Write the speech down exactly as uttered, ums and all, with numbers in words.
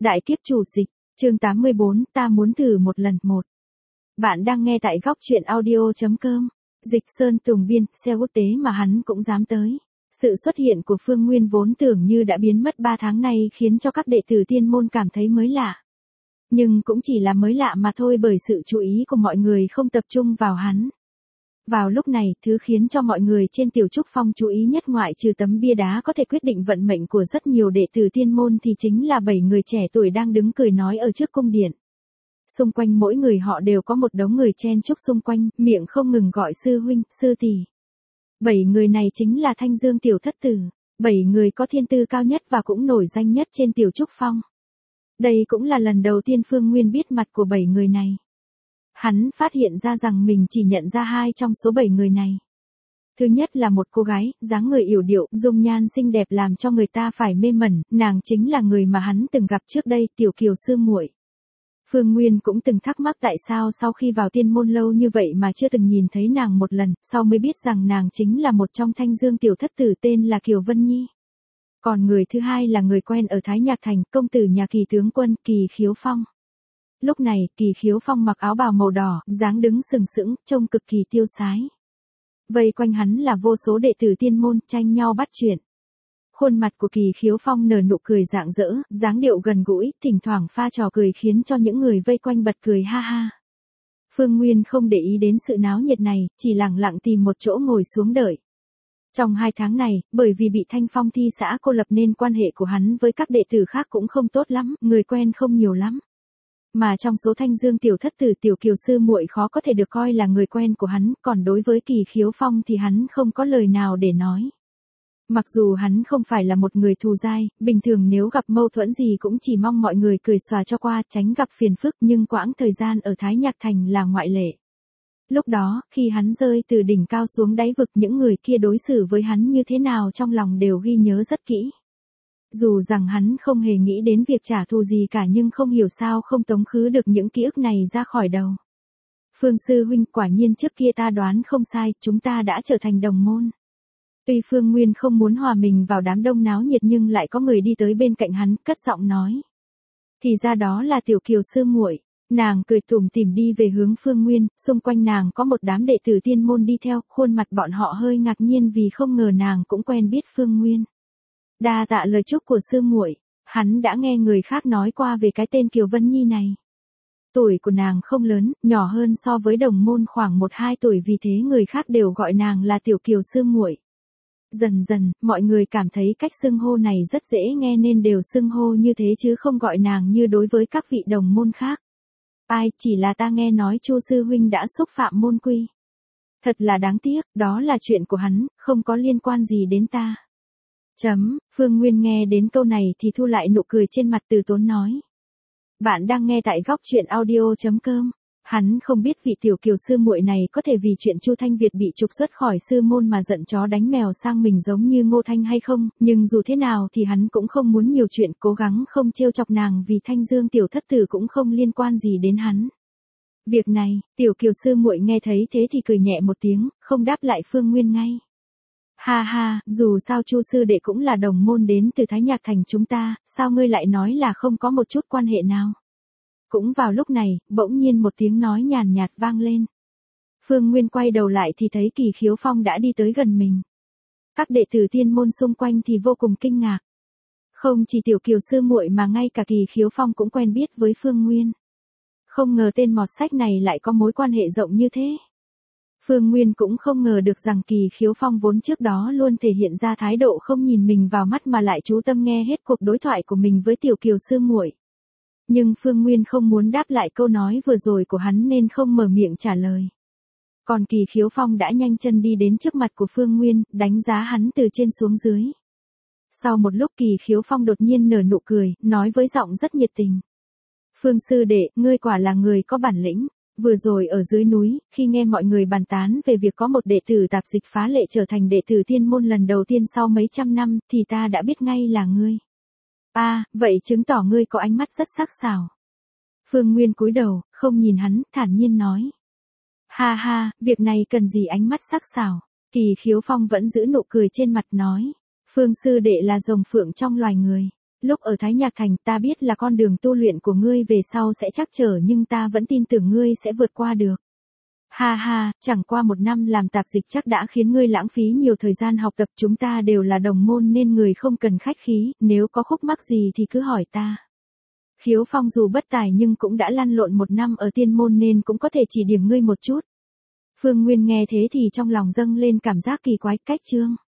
Đại kiếp chủ dịch, chương tám mươi bốn, ta muốn thử một lần một. Bạn đang nghe tại góc truyện audio.com. Dịch Sơn Tùng biên, xe quốc tế mà hắn cũng dám tới. Sự xuất hiện của Phương Nguyên vốn tưởng như đã biến mất ba tháng nay khiến cho các đệ tử tiên môn cảm thấy mới lạ. Nhưng cũng chỉ là mới lạ mà thôi, bởi sự chú ý của mọi người không tập trung vào hắn. Vào lúc này, thứ khiến cho mọi người trên Tiểu Trúc Phong chú ý nhất ngoại trừ tấm bia đá có thể quyết định vận mệnh của rất nhiều đệ tử tiên môn thì chính là bảy người trẻ tuổi đang đứng cười nói ở trước cung điện. Xung quanh mỗi người họ đều có một đống người chen chúc xung quanh, miệng không ngừng gọi sư huynh, sư tỷ. Bảy người này chính là Thanh Dương Tiểu Thất Tử, bảy người có thiên tư cao nhất và cũng nổi danh nhất trên Tiểu Trúc Phong. Đây cũng là lần đầu tiên Phương Nguyên biết mặt của bảy người này. Hắn phát hiện ra rằng mình chỉ nhận ra hai trong số bảy người này. Thứ nhất là một cô gái, dáng người yểu điệu, dung nhan xinh đẹp làm cho người ta phải mê mẩn, nàng chính là người mà hắn từng gặp trước đây, Tiểu Kiều sư muội. Phương Nguyên cũng từng thắc mắc tại sao sau khi vào tiên môn lâu như vậy mà chưa từng nhìn thấy nàng một lần, sau mới biết rằng nàng chính là một trong Thanh Dương Tiểu Thất Tử tên là Kiều Vân Nhi. Còn người thứ hai là người quen ở Thái Nhạc Thành, công tử nhà Kỳ tướng quân, Kỳ Khiếu Phong. Lúc này, Kỳ Khiếu Phong mặc áo bào màu đỏ, dáng đứng sừng sững, trông cực kỳ tiêu sái. Vây quanh hắn là vô số đệ tử tiên môn, tranh nhau bắt chuyện. Khuôn mặt của Kỳ Khiếu Phong nở nụ cười rạng rỡ, dáng điệu gần gũi, thỉnh thoảng pha trò cười khiến cho những người vây quanh bật cười ha ha. Phương Nguyên không để ý đến sự náo nhiệt này, chỉ lặng lặng tìm một chỗ ngồi xuống đợi. Trong hai tháng này, bởi vì bị Thanh Phong thi xã cô lập nên quan hệ của hắn với các đệ tử khác cũng không tốt lắm, người quen không nhiều lắm. Mà trong số Thanh Dương Tiểu Thất Tử Tiểu Kiều sư muội khó có thể được coi là người quen của hắn, còn đối với Kỳ Khiếu Phong thì hắn không có lời nào để nói. Mặc dù hắn không phải là một người thù dai, bình thường nếu gặp mâu thuẫn gì cũng chỉ mong mọi người cười xòa cho qua, tránh gặp phiền phức, nhưng quãng thời gian ở Thái Nhạc Thành là ngoại lệ. Lúc đó, khi hắn rơi từ đỉnh cao xuống đáy vực, những người kia đối xử với hắn như thế nào trong lòng đều ghi nhớ rất kỹ. Dù rằng hắn không hề nghĩ đến việc trả thù gì cả nhưng không hiểu sao không tống khứ được những ký ức này ra khỏi đầu. Phương sư huynh, quả nhiên trước kia ta đoán không sai, chúng ta đã trở thành đồng môn. Tuy Phương Nguyên không muốn hòa mình vào đám đông náo nhiệt nhưng lại có người đi tới bên cạnh hắn, cất giọng nói. Thì ra đó là Tiểu Kiều sư muội. Nàng cười tủm tỉm đi về hướng Phương Nguyên, xung quanh nàng có một đám đệ tử tiên môn đi theo, khuôn mặt bọn họ hơi ngạc nhiên vì không ngờ nàng cũng quen biết Phương Nguyên. Đa tạ lời chúc của sư muội, hắn đã nghe người khác nói qua về cái tên Kiều Vân Nhi này. Tuổi của nàng không lớn, nhỏ hơn so với đồng môn khoảng một hai tuổi, vì thế người khác đều gọi nàng là Tiểu Kiều sư muội. Dần dần, mọi người cảm thấy cách xưng hô này rất dễ nghe nên đều xưng hô như thế chứ không gọi nàng như đối với các vị đồng môn khác. Ai, chỉ là ta nghe nói Chu sư huynh đã xúc phạm môn quy. Thật là đáng tiếc, đó là chuyện của hắn, không có liên quan gì đến ta. Chấm, Phương Nguyên nghe đến câu này thì thu lại nụ cười trên mặt, từ tốn nói. Bạn đang nghe tại góc truyện audio.com. Hắn không biết vị Tiểu Kiều sư muội này có thể vì chuyện Chu Thanh Việt bị trục xuất khỏi sư môn mà giận chó đánh mèo sang mình giống như Ngô Thanh hay không, nhưng dù thế nào thì hắn cũng không muốn nhiều chuyện, cố gắng không trêu chọc nàng vì Thanh Dương Tiểu Thất Tử cũng không liên quan gì đến hắn. Việc này, Tiểu Kiều sư muội nghe thấy thế thì cười nhẹ một tiếng, không đáp lại Phương Nguyên ngay. Ha ha, dù sao Chu sư đệ cũng là đồng môn đến từ Thái Nhạc Thành chúng ta, sao ngươi lại nói là không có một chút quan hệ nào? Cũng vào lúc này, bỗng nhiên một tiếng nói nhàn nhạt vang lên. Phương Nguyên quay đầu lại thì thấy Kỳ Khiếu Phong đã đi tới gần mình. Các đệ tử tiên môn xung quanh thì vô cùng kinh ngạc. Không chỉ Tiểu Kiều sư muội mà ngay cả Kỳ Khiếu Phong cũng quen biết với Phương Nguyên. Không ngờ tên mọt sách này lại có mối quan hệ rộng như thế. Phương Nguyên cũng không ngờ được rằng Kỳ Khiếu Phong vốn trước đó luôn thể hiện ra thái độ không nhìn mình vào mắt mà lại chú tâm nghe hết cuộc đối thoại của mình với Tiểu Kiều sư muội. Nhưng Phương Nguyên không muốn đáp lại câu nói vừa rồi của hắn nên không mở miệng trả lời. Còn Kỳ Khiếu Phong đã nhanh chân đi đến trước mặt của Phương Nguyên, đánh giá hắn từ trên xuống dưới. Sau một lúc Kỳ Khiếu Phong đột nhiên nở nụ cười, nói với giọng rất nhiệt tình. Phương sư đệ, ngươi quả là người có bản lĩnh. Vừa rồi ở dưới núi, khi nghe mọi người bàn tán về việc có một đệ tử tạp dịch phá lệ trở thành đệ tử tiên môn lần đầu tiên sau mấy trăm năm, thì ta đã biết ngay là ngươi. À, vậy chứng tỏ ngươi có ánh mắt rất sắc sảo. Phương Nguyên cúi đầu, không nhìn hắn, thản nhiên nói. Ha ha, việc này cần gì ánh mắt sắc sảo. Kỳ Khiếu Phong vẫn giữ nụ cười trên mặt nói. Phương sư đệ là rồng phượng trong loài người. lúc ở Thái Nhạc Thành ta biết là con đường tu luyện của ngươi về sau sẽ trắc trở nhưng ta vẫn tin tưởng ngươi sẽ vượt qua được. Ha ha, chẳng qua một năm làm tạp dịch chắc đã khiến ngươi lãng phí nhiều thời gian học tập, chúng ta đều là đồng môn nên người không cần khách khí, nếu có khúc mắc gì thì cứ hỏi ta. Khiếu Phong dù bất tài nhưng cũng đã lăn lộn một năm ở tiên môn nên cũng có thể chỉ điểm ngươi một chút. Phương Nguyên nghe thế thì trong lòng dâng lên cảm giác kỳ quái, cách Trương